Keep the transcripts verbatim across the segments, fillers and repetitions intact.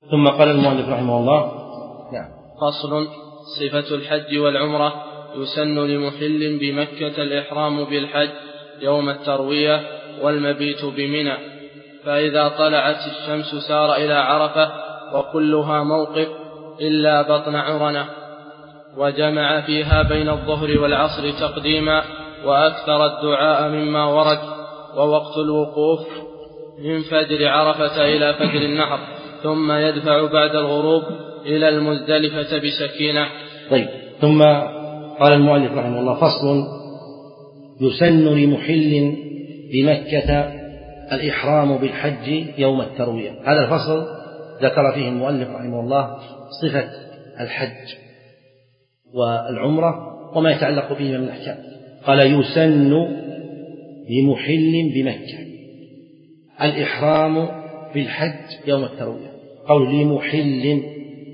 ثم قال المؤلف رحمه الله: نعم. فصل: صفة الحج والعمرة. يسن لمحل بمكة الإحرام بالحج يوم التروية والمبيت بمنى، فإذا طلعت الشمس سار إلى عرفة وكلها موقف إلا بطن عرنة، وجمع فيها بين الظهر والعصر تقديما، وأكثر الدعاء مما ورد. ووقت الوقوف من فجر عرفة إلى فجر النحر، ثم يدفع بعد الغروب إلى المزدلفة بسكينة. طيب. ثم قال المؤلف رحمه الله: فصل: يسن لمحل بمكة الإحرام بالحج يوم التروية. هذا الفصل ذكر فيه المؤلف رحمه الله صفة الحج والعمرة وما يتعلق بهما من الأحكام. قال: يسن لمحل بمكة الإحرام بالحج يوم التروية. قول لمحل،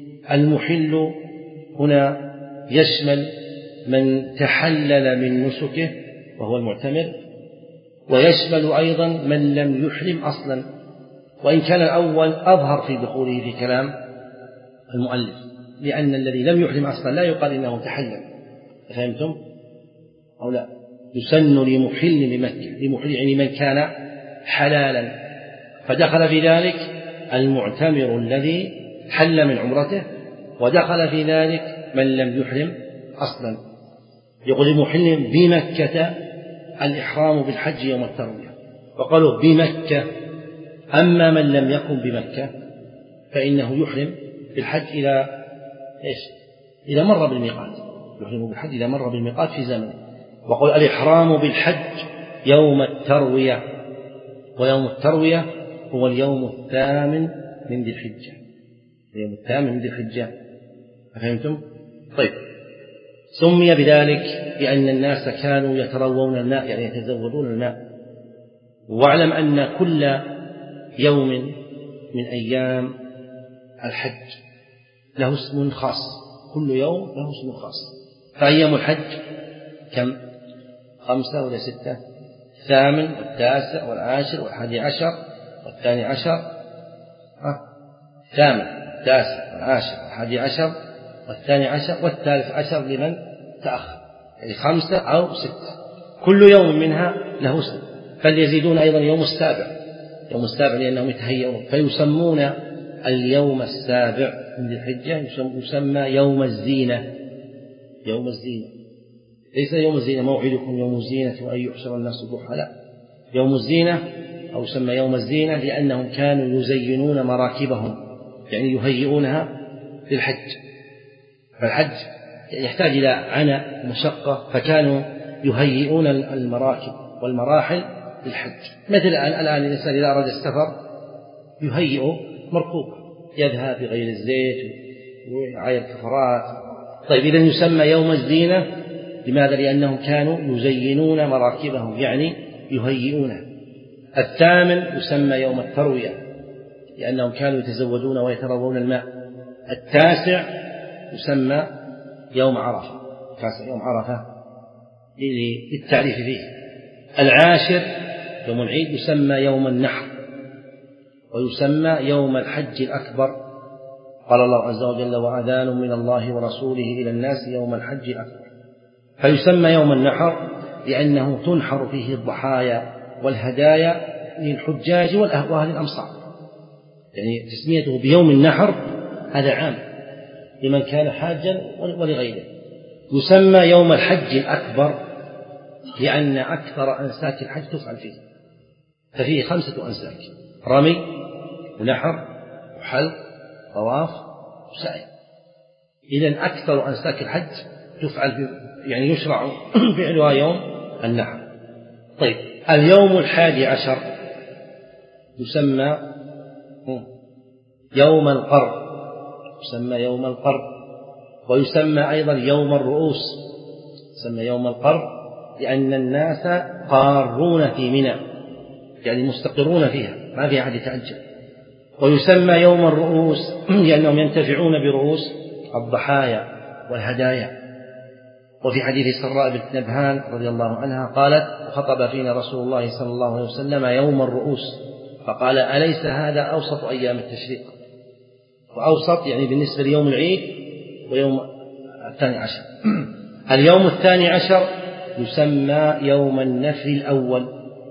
المحل هنا يشمل من تحلل من نسكه وهو المعتمر، ويشمل أيضا من لم يحرم أصلا، وإن كان الأول أظهر في دخوله في كلام المؤلف، لأن الذي لم يحرم أصلا لا يقال إنه تحلل. فهمتم أو لا؟ يسن لمحل بمكة، لمحل يعني من كان حلالا، فدخل في ذلك المعتمر الذي حل من عمرته، ودخل في ذلك من لم يحرم أصلا. يقول لمحل بمكة الإحرام بالحج يوم التروية، وقالوا بمكة. أما من لم يكن بمكة فإنه يحرم بالحج إلى إيش؟ إذا مر بالميقات، يحرم بالحج إذا مر بالميقات في زمنه. وقال الإحرام بالحج يوم التروية، ويوم التروية هو اليوم الثامن من ذي الحجة، اليوم الثامن من ذي الحجة. فهمتم؟ طيب. سمي بذلك لأن الناس كانوا يتروون الماء، يعني يتزودون الماء. واعلم أن كل يوم من أيام الحج له اسم خاص، كل يوم له اسم خاص. فأيام الحج كم؟ خمسة ولا ستة؟ الثامن والتاسع والعاشر والحادي عشر والثاني عشر، أه؟ الثامن التاسع والعاشر والحادي عشر والثاني عشر والثالث عشر لمن تأخر، يعني خمسة أو ستة، كل يوم منها له اسم. فليزيدون أيضا يوم السابع، يوم السابع لأنهم يتهيئون، فيسمون اليوم السابع من ذي الحجة يسمى يوم الزينة. يوم الزينة ليس يوم الزينة موعدكم يوم الزينة وأن يحشر الناس ضحى، لا، يوم الزينة أو يسمى يوم الزينة لأنهم كانوا يزينون مراكبهم، يعني يهيئونها للحج. فالحج يحتاج إلى عناء مشقة، فكانوا يهيئون المراكب والمراحل للحج. مثل الآن الإنسان إذا أراد السفر يهيئ مركوبة، يذهب بغير الزيت ويعاير كفرات. طيب، إذن يسمى يوم الزينة. لماذا؟ لأنهم كانوا يزينون مراكبهم، يعني يهيئونها. الثامن يسمى يوم التروية لأنهم كانوا يتزودون ويتروون الماء. التاسع يسمى يوم عرفة، تاسع يوم عرفة للتعريف فيه. العاشر يوم العيد يسمى يوم النحر، ويسمى يوم الحج الأكبر. قال الله عز وجل: وأذان من الله ورسوله إلى الناس يوم الحج الأكبر. فيسمى يوم النحر لأنه تنحر فيه الضحايا والهدايا للحجاج وأهل الأمصار، يعني تسميته بيوم النحر هذا عام لمن كان حاجا ولغيره. يسمى يوم الحج الأكبر لأن أكثر أنساك الحج تفعل فيه، ففيه خمسة أنساك: رمي ونحر وحلق طواف وسعي. إذن أكثر أنساك الحج تفعل فيه، يعني يشرع فعلها يوم النحر. طيب، اليوم الحادي عشر يسمى يوم القر، يسمى يوم القر، ويسمى أيضا يوم الرؤوس. يسمى يوم القر لأن الناس قارون في منى، يعني مستقرون فيها، ما في أحد يتعجل. ويسمى يوم الرؤوس لأنهم ينتفعون برؤوس الضحايا والهدايا. وفي حديث سراء بنت نبهان رضي الله عنها قالت: خطب فينا رسول الله صلى الله عليه وسلم يوم الرؤوس، فقال: أليس هذا أوسط أيام التشريق؟ وأوسط يعني بالنسبة ليوم العيد ويوم الثاني عشر. اليوم الثاني عشر يسمى يوم النفر الأول،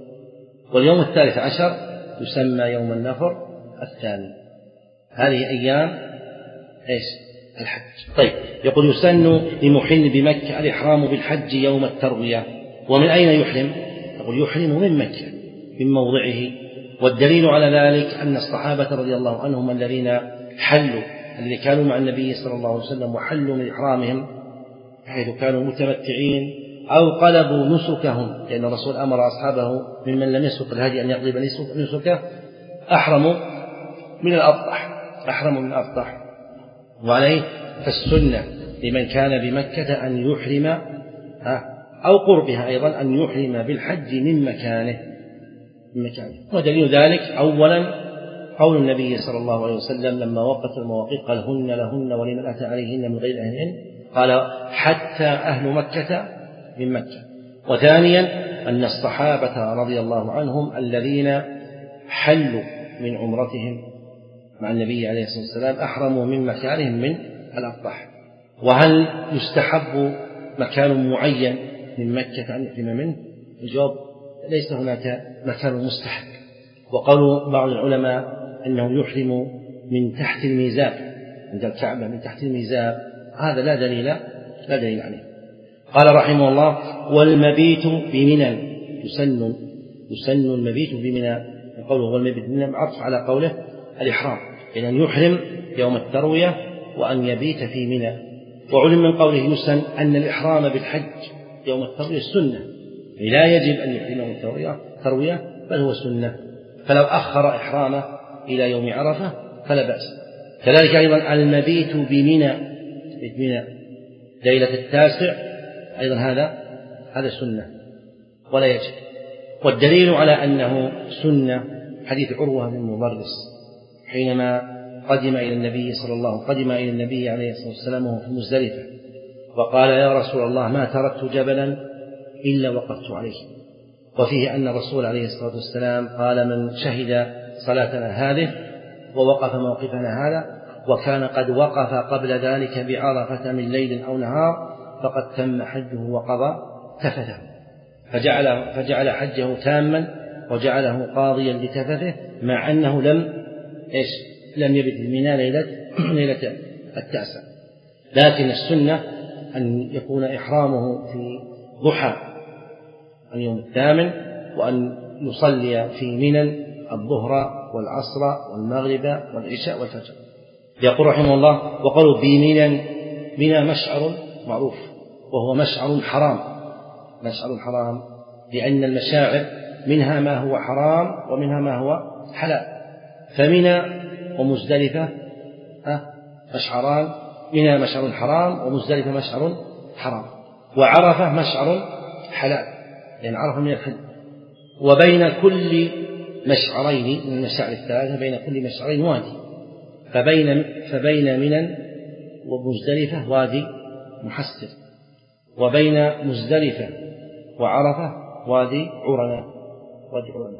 واليوم الثالث عشر يسمى يوم النفر الثاني. هذه أيام إيش؟ الحج. طيب، يقول يسن لمحل بمكة الإحرام بالحج يوم التروية. ومن أين يحرم؟ يقول يحرم من مكة من موضعه، والدليل على ذلك أن الصحابة رضي الله عنهم الذين حلوا الذين كانوا مع النبي صلى الله عليه وسلم وحلوا من إحرامهم حيث كانوا متمتعين أو قلبوا نسكهم، لأن الرسول أمر أصحابه ممن لم يسك الهدي أن يقلب نسكه، أحرموا من الأبطح أحرموا من الأبطح وعليه فالسنة لمن كان بمكة أن يحرم أو قربها أيضا أن يحرم بالحج من مكانه من مكانه. ودليل ذلك أولا قول النبي صلى الله عليه وسلم لما وقت المواقيت قال هن لهن ولمن أتى عليهن من غير أهلهن، قال حتى أهل مكة من مكة. وثانيا أن الصحابة رضي الله عنهم الذين حلوا من عمرتهم مع النبي عليه الصلاة والسلام أحرموا من مكانهم من الأبطح. وهل يستحب مكان معين من مكة أن يحرم منه؟ الجواب ليس هناك مكان مستحب. وقالوا بعض العلماء أنه يحرم من تحت الميزاب عند الكعبة من تحت الميزاب، هذا لا دليل لا دليل عليه. قال رحمه الله والمبيت بمنى يسن يسن المبيت بمنى. قوله والمبيت بمنى عطف على قوله الإحرام، إذن يعني يحرم يوم التروية وأن يبيت في منى. وعلم من قوله يسن أن الإحرام بالحج يوم التروية السنة، لا يجب أن يحرم يوم التروية بل هو سنة، فلو أخر إحرامه إلى يوم عرفة فلا بأس. كذلك أيضا المبيت بمنى بمنى ليلة التاسع أيضا هذا هذا سنة ولا يجب. والدليل على أنه سنة حديث عروة بن مضرس حينما قدم إلى النبي صلى الله قدم إلى النبي عليه الصلاة والسلام وهو في مزدلفة وقال يا رسول الله ما تركت جبلا إلا وقفت عليه. وفيه أن الرسول عليه الصلاة والسلام قال من شهد صلاتنا هذه ووقف موقفنا هذا وكان قد وقف قبل ذلك بعرفة من ليل أو نهار فقد تم حجه وقضى تفثه، فجعل, فجعل حجه تاما وجعله قاضيا لتفثه مع أنه لم إيش لم يبت بمنى ليلة ليلة التاسع. لكن السنة أن يكون إحرامه في ضحى اليوم الثامن وأن يصلي في منى الظهر والعصر والمغرب والعشاء والفجر. يقول رحمه الله وقالوا بمنى منى مشعر معروف وهو مشعر حرام مشعر حرام لأن المشاعر منها ما هو حرام ومنها ما هو حلال. فمنى ومزدلفة مشعران، منى مشعر حرام ومزدلفة مشعر حرام، وعرفة مشعر حلال لأن عرفة من الحل. وبين كل مشعرين من المشاعر الثلاثة بين كل مشعرين وادي، فبين فبين منى ومزدلفة وادي محسر، وبين مزدلفة وعرفة وادي عرنة وادي عرنة.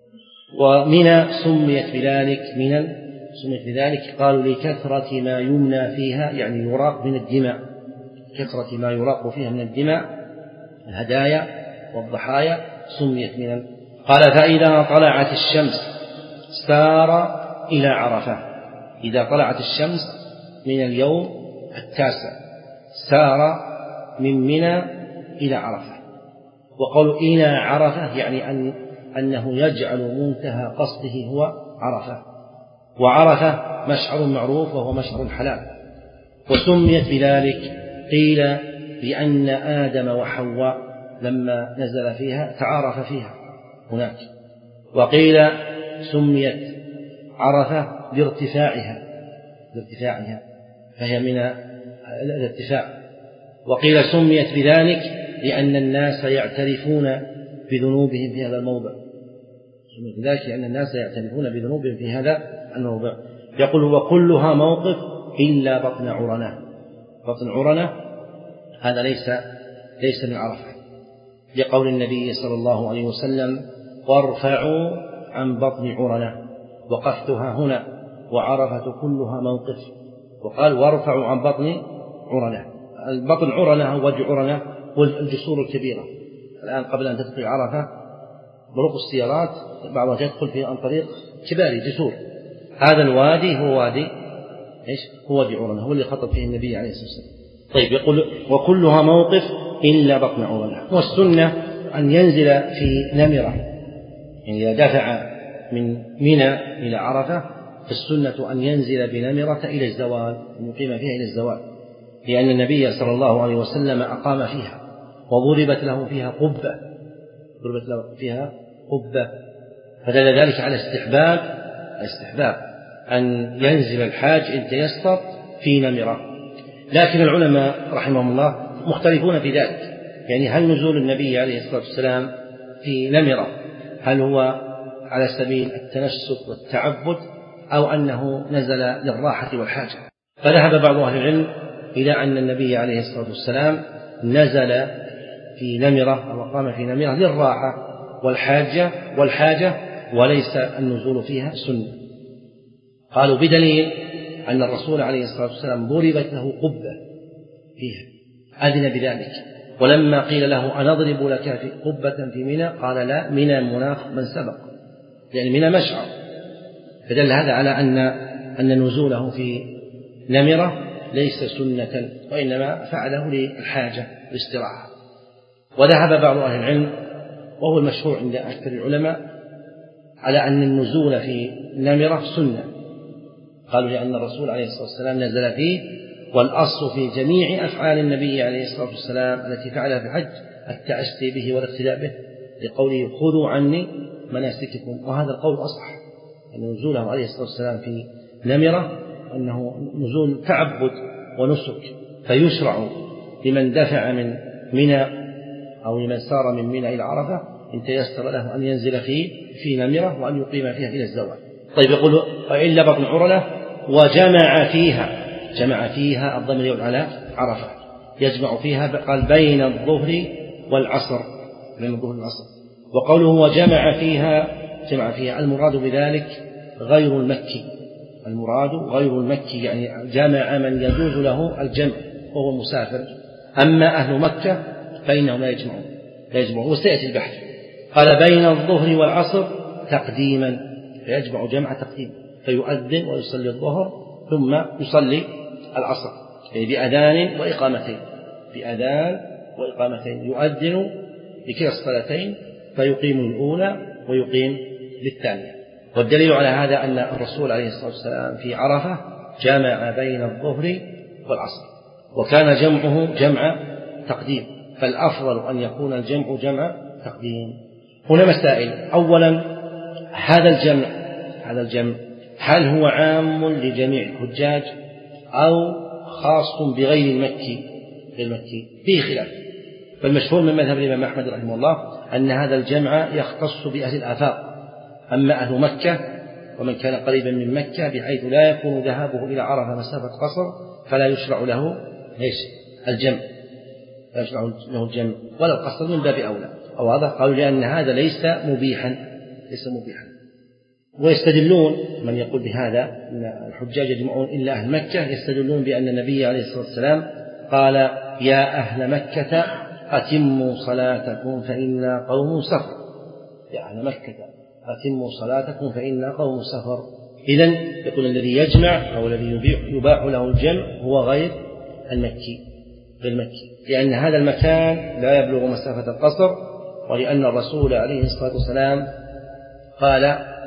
ومنى سميت بذلك منى سميت بذلك قالوا لكثرة ما يمنى فيها يعني يراق من الدماء، كثرة ما يراق فيها من الدماء الهدايا والضحايا سميت منى. قال فإذا طلعت الشمس سار إلى عرفة، إذا طلعت الشمس من اليوم التاسع سار من منى إلى عرفة. وقالوا إلى عرفة يعني أن أنه يجعل منتهى قصده هو عرفة، وعرفة مشعر معروف وهو مشعر حلال. وسميت بذلك قيل بأن آدم وحواء لما نزل فيها تعارف فيها هناك، وقيل سميت عرفة بارتفاعها بارتفاعها فهي من الارتفاع. وقيل سميت بذلك لأن الناس يعترفون بذنوبهم في هذا الموضع، سميت بذلك لأن الناس يعترفون بذنوبهم في هذا الموضع. يقول وكلها موقف إلا بطن عرنة، بطن عرنة هذا ليس ليس من عرفة، لقول النبي صلى الله عليه وسلم وارفعوا عن بطن عرنة، وقفتها هنا وعرفة كلها موقف. وقال وارفعوا عن بطن عرنة. البطن عرنة هو وجه عرنة والجسور الكبيرة. الآن قبل أن تدخل عرفة طرق السيارات بعضها تدخل فيه عن طريق كباري جسور. هذا الوادي هو وادي إيش؟ هو وادي عرنة، هو اللي خطب فيه النبي عليه الصلاة والسلام. طيب يقول وكلها موقف إلا بطن عرنة. والسنة أن ينزل في نمرة، يعني إذا دفع من منى إلى عرفة فالسنة أن ينزل بنمرة إلى الزوال، أن يقيم فيها إلى الزوال، لأن النبي صلى الله عليه وسلم أقام فيها وضربت له فيها قبة، ضربت له فيها قبة، فدل ذلك على استحباب استحباب أن ينزل الحاج إن تيسر في نمرة. لكن العلماء رحمهم الله مختلفون في ذلك، يعني هل نزول النبي عليه الصلاة والسلام في نمرة هل هو على سبيل التنسك والتعبد أو أنه نزل للراحة والحاجة؟ فذهب بعض أهل العلم إلى أن النبي عليه الصلاة والسلام نزل في نمرة أو قام في نمرة للراحة والحاجة والحاجة وليس النزول فيها سنة. قالوا بدليل أن الرسول عليه الصلاة والسلام ضربت له قبة فيها أذن بذلك، ولما قيل له أنضرب لك في قبة في منى قال لا، منى مناخ من سبق، يعني منى مشعر، فدل هذا على أن أن نزوله في نمرة ليس سنة وإنما فعله للحاجة والاستراحة. وذهب بعض أهل العلم وهو المشهور عند أكثر العلماء على أن النزول في نمرة سنة، قالوا لأن الرسول عليه الصلاة والسلام نزل فيه، والأصل في جميع أفعال النبي عليه الصلاة والسلام التي فعلها في الحج التأسي به والاقتداء به، لقوله خذوا عني مناسككم، وهذا القول أصح، أن نزوله عليه الصلاة والسلام في نمرة أنه نزول تعبد ونسك، فيشرع لمن دفع من منى أو لمن سار من منى إلى عرفة إن تيسر له أن ينزل فيه في نمرة وأن يقيم فيها إلى الزوال. طيب يقول إلا بطن عرنة وجمع فيها، جمع فيها الضمير يعود على عرفة، يجمع فيها قال بين الظهر والعصر، بين الظهر والعصر. وقوله وجمع فيها، جمع فيها المراد بذلك غير المكي، المراد غير المكي يعني جمع من يجوز له الجمع وهو المسافر. أما أهل مكة فإنهم لا يجمعون لا يجمعون وسيأتي البحث. قال بين الظهر والعصر تقديما، فيجمع جمع تقديم، فيؤذن ويصلي الظهر ثم يصلي العصر، يعني بأذان وإقامتين، بأذان وإقامتين، يؤذن بكلا الصلاتين فيقيم الأولى ويقيم للثانية. والدليل على هذا أن الرسول عليه الصلاة والسلام في عرفة جمع بين الظهر والعصر، وكان جمعه جمع تقديم، فالأفضل أن يكون الجمع جمع تقديم. هنا مسائل. أولا هذا الجمع هذا الجمع هل هو عام لجميع الحجاج أو خاص بغير المكي غير المكي؟ فيه خلاف، فالمشهور من مذهب الإمام أحمد رحمه الله أن هذا الجمع يختص بأهل الآفاق، أما أهل مكة ومن كان قريبا من مكة بحيث لا يكون ذهابه إلى عرفة مسافة قصر فلا يشرع له ايش الجمع، لا يشرع له الجمع ولا القصر من باب أولى. أو هذا قالوا لأن هذا ليس مبيحا ليس مبيحا ويستدلون من يقول بهذا أن الحجاج يجمعون إلا أهل مكة، يستدلون بأن النبي عليه الصلاة والسلام قال يا أهل مكة أتموا صلاتكم فإنا قوم سفر، يا أهل مكة أتموا صلاتكم فإنا قوم سفر. إذن يقول الذي يجمع أو الذي يباح له الجمع هو غير المكي غير المكي لأن هذا المكان لا يبلغ مسافة القصر، ولأن الرسول عليه الصلاة والسلام قال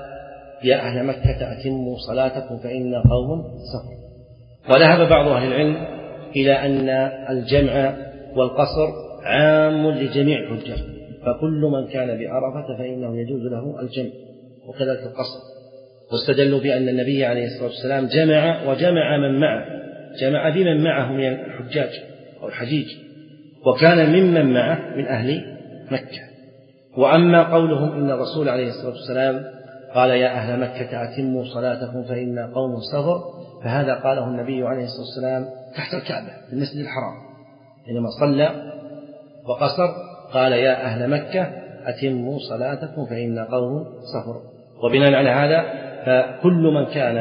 يا أهل مكة أتموا صلاتكم فإنا قوم سفر. وذهب بعض أهل العلم إلى أن الجمع والقصر عام لجميع الحجاج، فكل من كان بعرفة فإنه يجوز له الجمع وكذلك القصر. واستدلوا بأن النبي عليه الصلاة والسلام جمع وجمع من معه، جمع بمن معه من الحجاج أو الحجيج، وكان ممن معه من أهل مكة. وأما قولهم إن الرسول عليه الصلاة والسلام قال يا أهل مكة أتموا صلاتكم فإنا قوم سفر، فهذا قاله النبي عليه الصلاة والسلام تحت الكعبة في المسجد الحرام حينما صلى وقصر قال يا أهل مكة أتموا صلاتكم فإنا قوم سفر. وبناء على هذا فكل من كان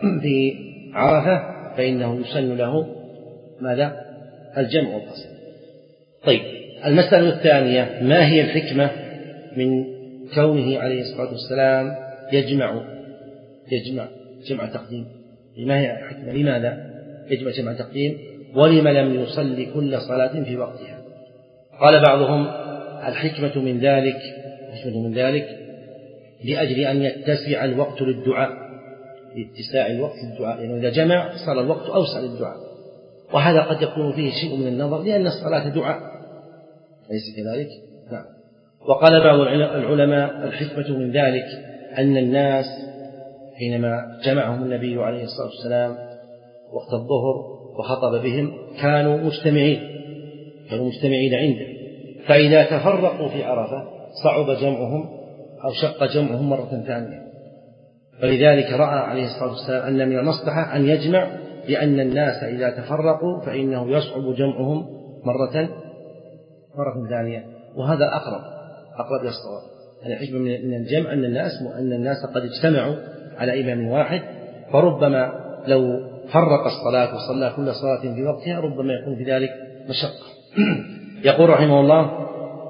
في عرفة فإنه يسن له ماذا؟ الجمع والقصر. طيب، المسألة الثانية: ما هي الحكمة من كونه عليه الصلاة والسلام يجمع يجمع جمع تقديم؟ ما هي الحكمة؟ لماذا يجمع جمع تقديم ولم لم يصلي كل صلاة في وقتها؟ قال بعضهم: الحكمة من ذلك الحكمة من ذلك لأجل أن يتسع الوقت للدعاء، لاتساع الوقت للدعاء، لأنه يعني إذا جمع صار الوقت أوسع للدعاء، وهذا قد يكون فيه شيء من النظر لأن الصلاة دعاء، أليس كذلك؟ نعم. وقال بعض العلماء: الحكمة من ذلك أن الناس حينما جمعهم النبي عليه الصلاة والسلام وقت الظهر وخطب بهم كانوا مجتمعين كانوا مجتمعين عنده، فإذا تفرقوا في عرفة صعب جمعهم أو شق جمعهم مرة ثانية، فلذلك رأى عليه الصلاة والسلام أن من المصلحة أن يجمع، لأن الناس إذا تفرقوا فإنه يصعب جمعهم مرة مرة ثانية، وهذا أقرب أقرب إلى الصواب. يعني الحكمة من الجمع أن الناس أن الناس قد اجتمعوا على إمام واحد، فربما لو فرق الصلاة وصلى كل صلاة في وقتها ربما يكون في ذلك مشقة. يقول رحمه الله: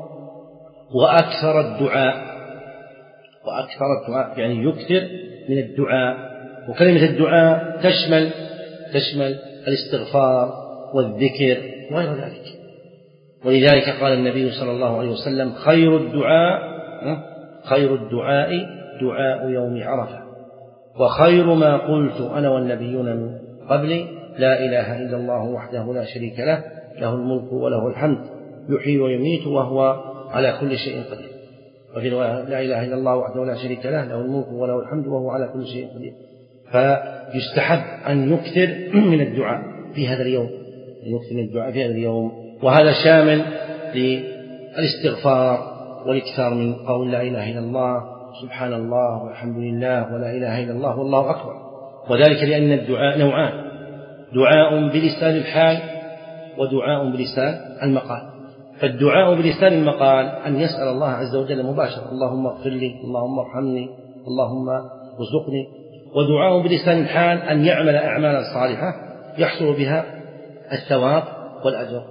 وأكثر الدعاء وأكثر الدعاء يعني يكثر من الدعاء، وكلمة الدعاء تشمل تشمل الاستغفار والذكر وغير ذلك، ولذلك قال النبي صلى الله عليه وسلم: خير الدعاء خير الدعاء دعاء يوم عرفة، وخير ما قلت أنا والنبيون من قبلي لا إله إلا الله وحده لا شريك له، له الملك وله الحمد يحيي ويميت وهو على كل شيء قدير. وفي رواية: لا إله إلا الله وحده لا شريك له، له الملك وله الحمد وهو على كل شيء قدير. فيستحب أن يكثر من الدعاء في هذا اليوم يكثر من الدعاء في هذا اليوم وهذا شامل للاستغفار والإكثار من قول لا إله إلا الله، سبحان الله والحمد لله ولا إله إلا الله والله أكبر. وذلك لأن الدعاء نوعان: دعاء بلسان الحال ودعاء بلسان المقال. فالدعاء بلسان المقال أن يسأل الله عز وجل مباشرة: اللهم اغفر لي، اللهم ارحمني، اللهم ارزقني. ودعاء بلسان الحال أن يعمل أعمالا صالحة يحصل بها الثواب والأجر.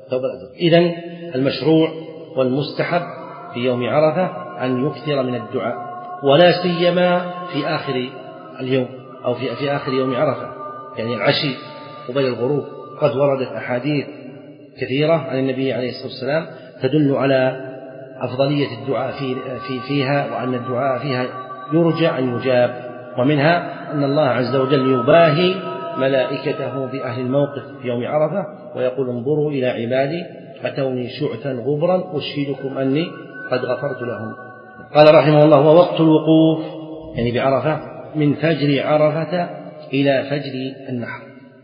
إذن المشروع والمستحب في يوم عرفة أن يكثر من الدعاء، ولا سيما في آخر اليوم أو في, في آخر يوم عرفة، يعني العشي قبيل الغروب. قد وردت أحاديث كثيرة عن النبي عليه الصلاة والسلام تدل على أفضلية الدعاء في في فيها، وأن الدعاء فيها يرجى أن يجاب. ومنها أن الله عز وجل يباهي ملائكته بأهل الموقف في يوم عرفة ويقول: انظروا إلى عبادي أتوني شعثا غبرا أشهدكم أني قد غفرت لهم. قال رحمه الله: ووقت الوقوف يعني بعرفة من فجر عرفة إلى فجر النحر.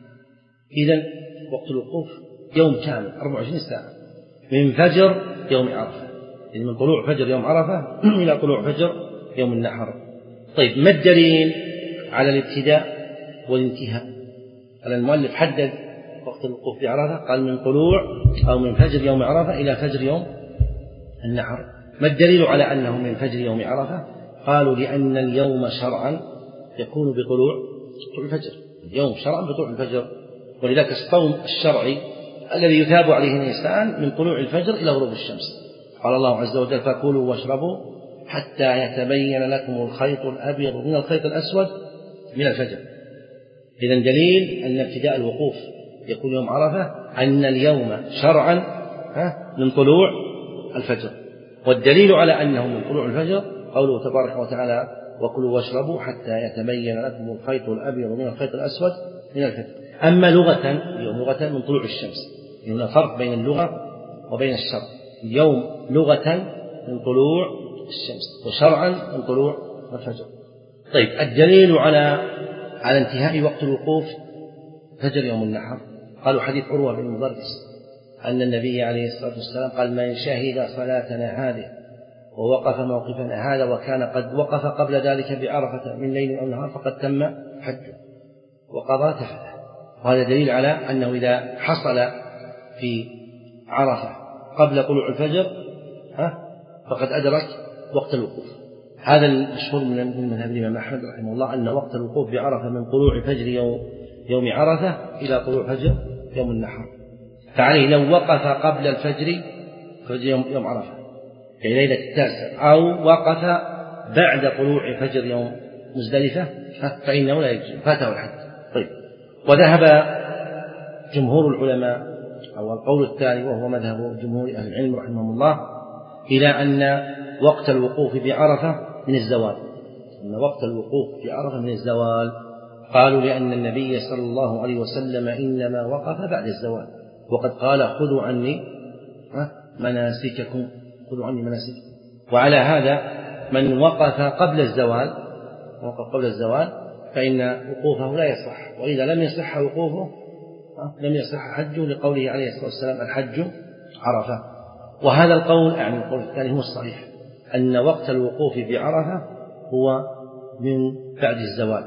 إذن وقت الوقوف يوم كامل أربع وعشرين ساعة من فجر يوم عرفة، يعني من طلوع فجر يوم عرفة إلى طلوع فجر يوم النحر. طيب، ما الدليل على الابتداء والانتهاء؟ على المؤلف حدد وقت الوقوف بعرفة، قال من طلوع أو من فجر يوم عرفة إلى فجر يوم النحر. ما الدليل على أنه من فجر يوم عرفة؟ قالوا: لأن اليوم شرعا يكون بطلوع الفجر، اليوم شرعا بطلوع الفجر، ولذلك الصوم الشرعي الذي يثاب عليه الإنسان من طلوع الفجر إلى غروب الشمس. قال الله عز وجل: فكلوا واشربوا حتى يتبين لكم الخيط الأبيض من الخيط الأسود من الفجر. إذن دليل أن ابتداء الوقوف يكون يوم عرفة أن اليوم شرعا من طلوع الفجر. والدليل على أنه من طلوع الفجر قوله تبارك وتعالى: وكلوا واشربوا حتى يتبين لكم الخيط الأبيض من الخيط الأسود من الفجر. أما لغة اليوم لغة من طلوع الشمس، هنا فرق بين اللغة وبين الشرع. اليوم لغة من طلوع الشمس وشرعا من طلوع الفجر. طيب، الدليل على على انتهاء وقت الوقوف فجر يوم النحر. قالوا: حديث عروة بن مضرس أن النبي عليه الصلاة والسلام قال: من شهد صلاتنا هذه ووقف موقفنا هذا وكان قد وقف قبل ذلك بعرفة من ليل أو نهار فقد تم حجه وقضى تفته. وهذا دليل على أنه إذا حصل في عرفة قبل طلوع الفجر ها فقد أدرك وقت الوقوف. هذا المشهور من مذهب الإمام أحمد رحمه الله أن وقت الوقوف بعرفة من طلوع فجر يوم, يوم عرفة إلى طلوع فجر يوم النحر. فعليه لو وقف قبل الفجر فجر يوم, يوم عرفة في ليلة التاسع أو وقف بعد طلوع فجر يوم مزدلفة فإنه لا يجزي، فاته الحج. طيب، وذهب جمهور العلماء أو القول الثاني وهو مذهب جمهور أهل العلم رحمهم الله إلى أن وقت الوقوف بعرفة من الزوال، أن وقت الوقوف بعرفة من الزوال. قالوا لأن النبي صلى الله عليه وسلم إنما وقف بعد الزوال، وقد قال خذوا عني مناسككم، خذوا عني مناسككم. وعلى هذا من وقف قبل الزوال وقف قبل الزوال فإن وقوفه لا يصح، وإذا لم يصح وقوفه لم يصح حجه، لقوله عليه الصلاة والسلام الحج عرفة. وهذا القول يعني القول الثاني هو الصحيح، أن وقت الوقوف بعرفة هو من بعد الزوال.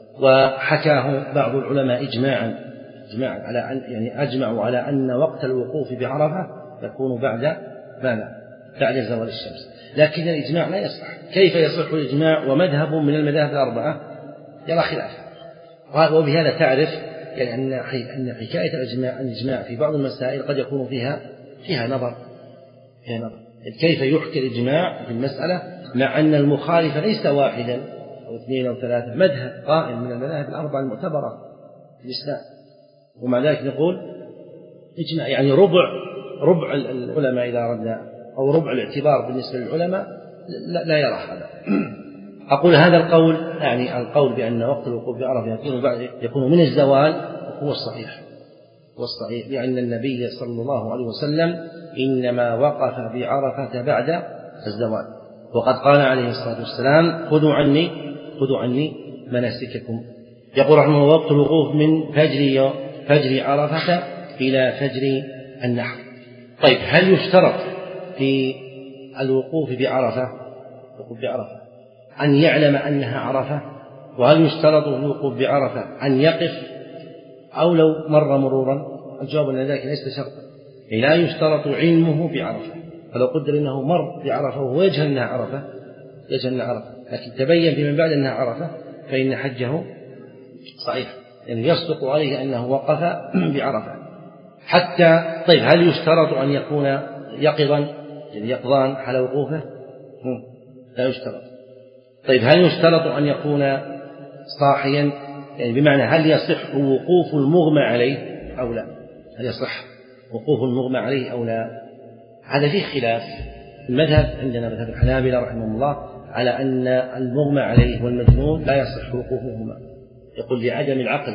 وحكاه بعض العلماء إجماعا إجماعا على أن يعني أجمعوا على أن وقت الوقوف بعرفة يكون بعد ماذا؟ بعد زوال الشمس. لكن الإجماع لا يصح. كيف يصح الإجماع ومذهب من المذاهب الأربعة يرى خلاف؟ وبهذا تعرف يعني أن أن حكاية الإجماع الإجماع في بعض المسائل قد يكون فيها فيها نظر فيها نظر كيف يحكي الإجماع في المسألة مع أن المخالف ليس واحدا أو اثنين أو ثلاثة، مذهب قائم من المذاهب الأربعة المعتبرة في الإسلام، ومع ذلك نقول إجماع يعني ربع ربع العلماء إذا أردنا أو ربع الاعتبار بالنسبة للعلماء لا, لا يرى هذا. أقول هذا القول يعني القول بأن وقت الوقوف بعرفة يكون بعد يكون من الزوال هو الصحيح هو الصحيح لأن النبي صلى الله عليه وسلم إنما وقف بعرفة بعد الزوال، وقد قال عليه الصلاة والسلام خذوا عني خذوا عني مناسككم. يقول رحمه الله وقت الوقوف من فجر فجر عرفة إلى فجر النحر. طيب، هل يشترط في الوقوف بعرفة الوقوف بعرفة أن يعلم أنها عرفة؟ وهل يشترط في الوقوف بعرفة أن يقف أو لو مر مرورا؟ الجواب أن ذلك ليس شرطا، لا يشترط علمه بعرفة. فلو قدر أنه مر بعرفة وهو يجهل أنها عرفة يجهل أنها عرفة لكن تبين فيمن بعد أنها عرفة فإن حجه صحيح، يعني يصدق عليه أنه وقف بعرفة حتى. طيب، هل يشترط أن يكون يقظا يعني يقظان حال وقوفه؟ لا يشترط. طيب، هل يشترط أن يكون صاحيا يعني بمعنى هل يصح وقوف المغمى عليه أو لا؟ هل يصح وقوف المغمى عليه أو لا؟ هذا فيه خلاف. المذهب عندنا مذهب الحنابلة رحمه الله على أن المغمى عليه والمجنون لا يصح وقوفهما، يقول لعدم العقل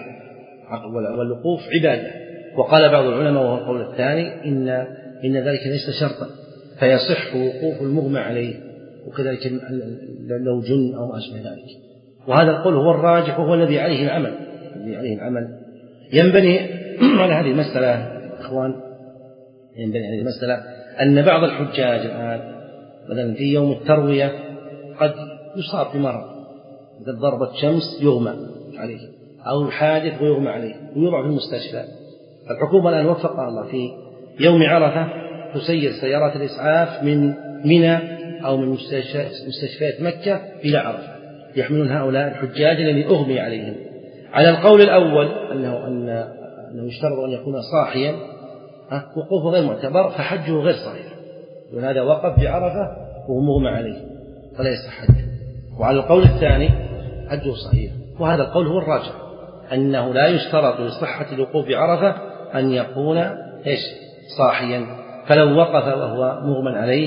والوقوف عبادة. وقال بعض العلماء وهو القول الثاني إن إن ذلك ليس شرطا فيصح وقوف المغمى عليه، وكذلك لو جن أو ما أشبه ذلك. وهذا القول هو الراجح وهو الذي عليه العمل الذي عليه العمل ينبني على هذه المسألة إخوان ينبني هذه المسألة أن بعض الحجاج الآن مثلا في يوم التروية قد يصاب بمرض، إذا ضربت شمس يغمى عليه أو حادث ويغمى عليه ويوضع في المستشفى. الحكومة الآن وفقها الله في يوم عرفة تسير سيارات الإسعاف من منى أو من مستشفيات مكة إلى عرفة يحملون هؤلاء الحجاج الذين أغمي عليهم. على القول الأول أنه أنه يشترط أن يكون صاحيا وقوفه غير معتبر فحجه غير صحيح، وهذا وقف بعرفة وهو مغمى عليه فلا يصح حجه. وعلى القول الثاني حجه صحيح، وهذا القول هو الراجح أنه لا يشترط لصحة الوقوف بعرفة أن يكون إيش صاحيا، فلو وقف وهو مغمى عليه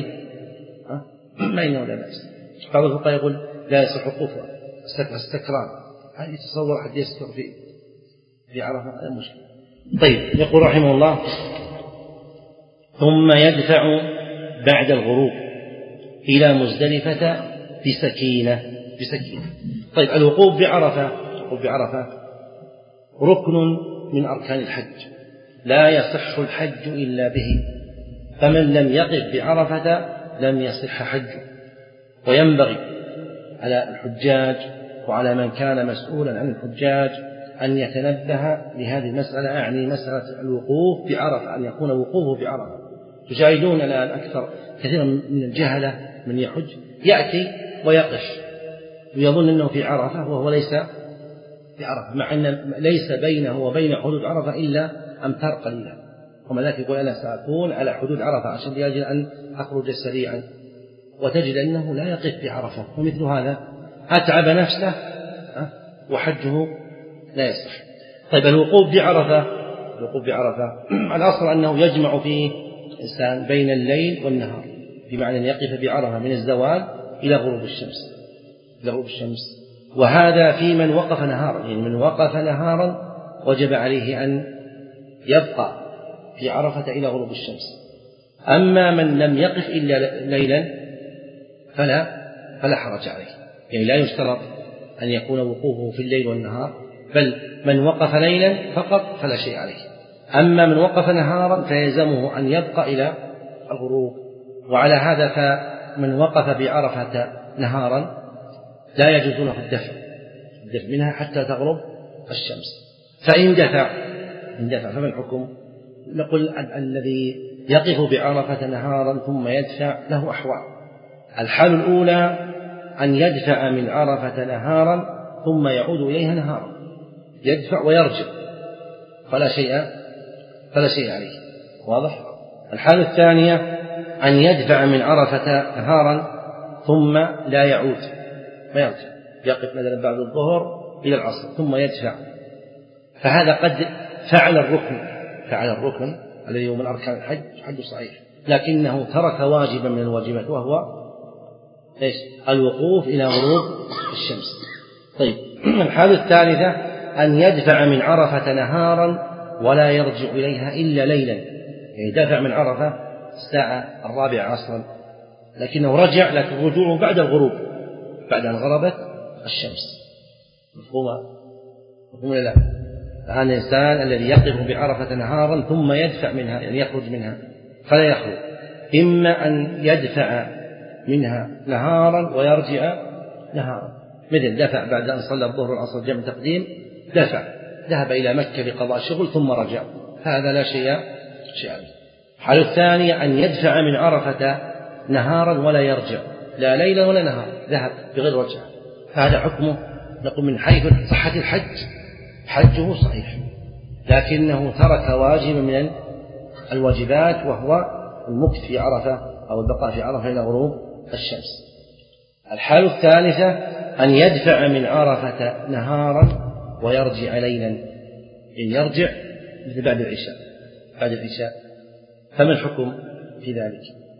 ما إنه لا بأس. بعض الفقهاء يقول لا يصح وقوفه استكرار، هل يتصور أحد يسكر في في عرفة؟ هذا مشكلة. طيب، يقول رحمه الله ثم يدفع بعد الغروب إلى مزدلفة بسكينة بسكينة. طيب، الوقوف بعرفة الوقوف بعرفة ركن من أركان الحج، لا يصح الحج إلا به، فمن لم يقف بعرفة لم يصح حجه. وينبغي على الحجاج وعلى من كان مسؤولا عن الحجاج أن يتنبه لهذه المسألة، أعني مسألة الوقوف بعرفة، أن يكون وقوفه بعرفة. تشاهدون الآن أكثر كثيرا من الجهلة من يحج يأتي ويقف ويظن أنه في عرفة وهو ليس في عرفة، مع أن ليس بينه وبين حدود عرفة إلا أمتار قليلة، ومع ذلك يقول أنا سأكون على حدود عرفة عشان لأجل أن أخرج سريعا، وتجد أنه لا يقف في عرفة، ومثل هذا أتعب نفسه وحجه لا يصح. طيب الوقوف بعرفة، الوقوف بعرفة الأصل أنه يجمع فيه إنسان بين الليل والنهار، بمعنى أن يقف بعرفة من الزوال إلى غروب الشمس، إلى غروب الشمس، وهذا في من وقف نهارا، يعني من وقف نهارا وجب عليه أن يبقى في عرفة إلى غروب الشمس. أما من لم يقف إلا ليلا فلا فلا حرج عليه، يعني لا يشترط أن يكون وقوفه في الليل والنهار، بل من وقف ليلا فقط فلا شيء عليه. أما من وقف نهارا فيلزمه أن يبقى إلى الغروب. وعلى هذا فمن وقف بعرفة نهارا لا يجوز له الدفع الدفع منها حتى تغرب الشمس. فإن دفع إن دفع فما الحكم؟ نقول الذي يقف بعرفة نهارا ثم يدفع له أحوال. الحال الأولى أن يدفع من عرفة نهارا ثم يعود إليها نهارا، يدفع ويرجع فلا شيء فلا شيء عليه، واضح؟ الحال الثانية أن يدفع من عرفة نهارا ثم لا يعود ما يرجع، يقف مثلا بعد الظهر إلى العصر ثم يدفع، فهذا قد فعل الركن فعل الركن الذي هو من أركان الحج، حج صحيح، لكنه ترك واجبا من الواجبات وهو إيش؟ الوقوف إلى غروب الشمس. طيب الحالة الثالثة أن يدفع من عرفة نهارا ولا يرجع إليها إلا ليلا، يعني دفع من عرفة الساعة الرابعة عصرا لكنه رجع، لكن رجوعه بعد الغروب بعد أن غربت الشمس. مفهومة؟ مفهومة لا؟ الآن الإنسان الذي يقف بعرفة نهارا ثم يدفع منها، يعني يخرج منها فلا يخرج، إما أن يدفع منها نهارا ويرجع نهارا، مثل دفع بعد أن صلى الظهر والعصر جمع تقديم، دفع ذهب إلى مكة لقضاء شغل ثم رجع، هذا لا شيء شيء عليه. الحالة الثانية أن يدفع من عرفة نهارا ولا يرجع، لا ليلا ولا نهار، ذهب بغير رجع، فهذا حكمه نقول من حيث صحة الحج حجه صحيح، لكنه ترك واجبا من الواجبات وهو المكث في عرفة أو البقاء في عرفة إلى غروب الشمس. الحالة الثالثة أن يدفع من عرفة نهارا ويرجع ليلا، يعني يرجع مثل بعد العشاء بعد العشاء فما الحكم في ذلك؟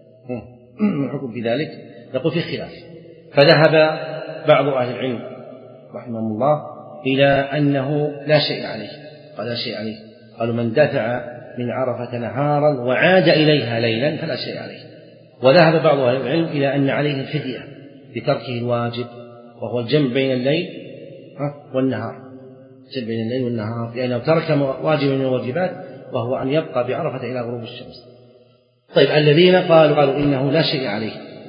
ما الحكم في ذلك؟ نقول في خلاف، فذهب بعض أهل العلم رحمهم الله إلى أنه لا شيء عليه، قال لا شيء عليه، قالوا من دفع من عرفة نهارا وعاد إليها ليلا فلا شيء عليه. وذهب بعض أهل العلم إلى أن عليه الفدية بتركه الواجب وهو الجمع بين الليل والنهار، الجمع بين الليل والنهار، لأنه يعني ترك واجب من الواجبات وهو أن يبقى بعرفة إلى غروب الشمس. طيب الذين قالوا قالوا إنه لا شيء عليه،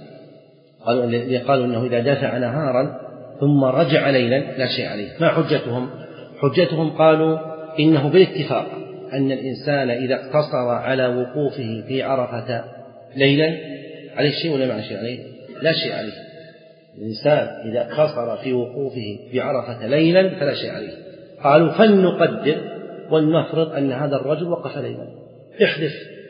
قالوا الذين قالوا إنه إذا دفع نهارا ثم رجع ليلا لا شيء عليه، ما حجتهم؟ حجتهم قالوا إنه بالاتفاق أن الإنسان إذا اقتصر على وقوفه في عرفة ليلا عليه شيء ولا ما شيء عليه؟ لا شيء عليه. الإنسان إذا اقتصر في وقوفه في عرفة ليلا فلا شيء عليه. قالوا فلنقدر ولنفرض أن هذا الرجل وقف ليلا، احذف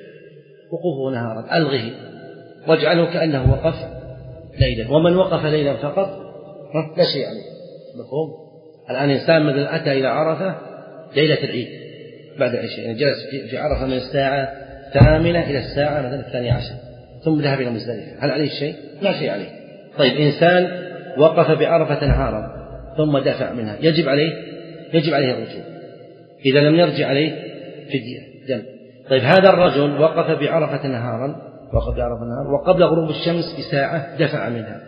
وقوفه نهارا، ألغه واجعله كأنه وقف ليلا، ومن وقف ليلا فقط لا شيء عليه. مفهوم؟ الآن إنسان مثلا أتى إلى عرفة ليلة العيد بعد العشاء، يعني جلس في عرفة من الساعة الثامنة إلى الساعة مثلا الثانية عشر ثم ذهب إلى مزدلفة، هل عليه شيء؟ لا شيء عليه. طيب إنسان وقف بعرفة نهارا ثم دفع منها، يجب عليه يجب عليه الرجوع، إذا لم يرجع عليه فدية دم. طيب هذا الرجل وقف بعرفة نهارا وقف بعرفة نهارا وقبل غروب الشمس بساعة دفع منها،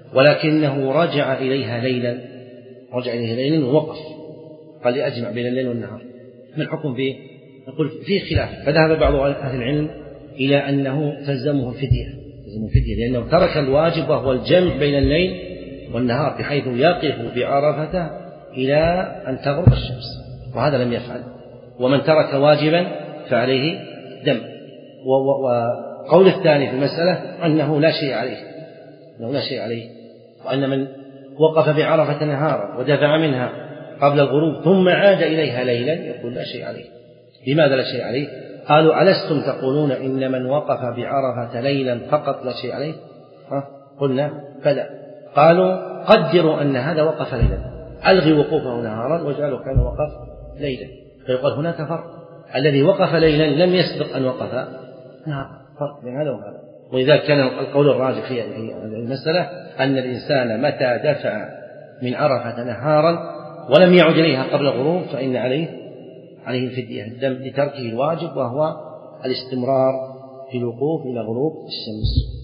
ولكنه رجع إليها ليلا رجع إليها ليلا ووقف، قال يجمع بين الليل والنهار، ما الحكم فيه؟ نقول فيه خلاف، فذهب بعض أهل العلم إلى أنه تلزمه الفدية تلزمه الفدية لأنه ترك الواجب وهو الجمع بين الليل والنهار، بحيث يقف بعرفته إلى أن تغرب الشمس، وهذا لم يفعل. ومن ترك واجبا فعليه دم. وقول الثاني في المسألة أنه لا شيء عليه أنه لا شيء عليه وأن من وقف بعرفة نهارا ودفع منها قبل الغروب ثم عاد إليها ليلا يقول لا شيء عليه. لماذا لا شيء عليه؟ قالوا ألستم تقولون إن من وقف بعرفة ليلا فقط لا شيء عليه؟ ها؟ قلنا بلى. قالوا قدروا أن هذا وقف ليلا، ألغي وقوفه نهارا واجعله كان وقف ليلا. فيقول هناك فرق، الذي وقف ليلا لم يسبق أن وقف نهارا، فرق بين هذا وهذا. ولذلك كان القول الراجح في المسألة أن الإنسان متى دفع من عرفة نهارا ولم يعد إليها قبل الغروب فإن عليه عليه الفدية الدم لتركه الواجب، وهو الاستمرار في الوقوف إلى غروب الشمس.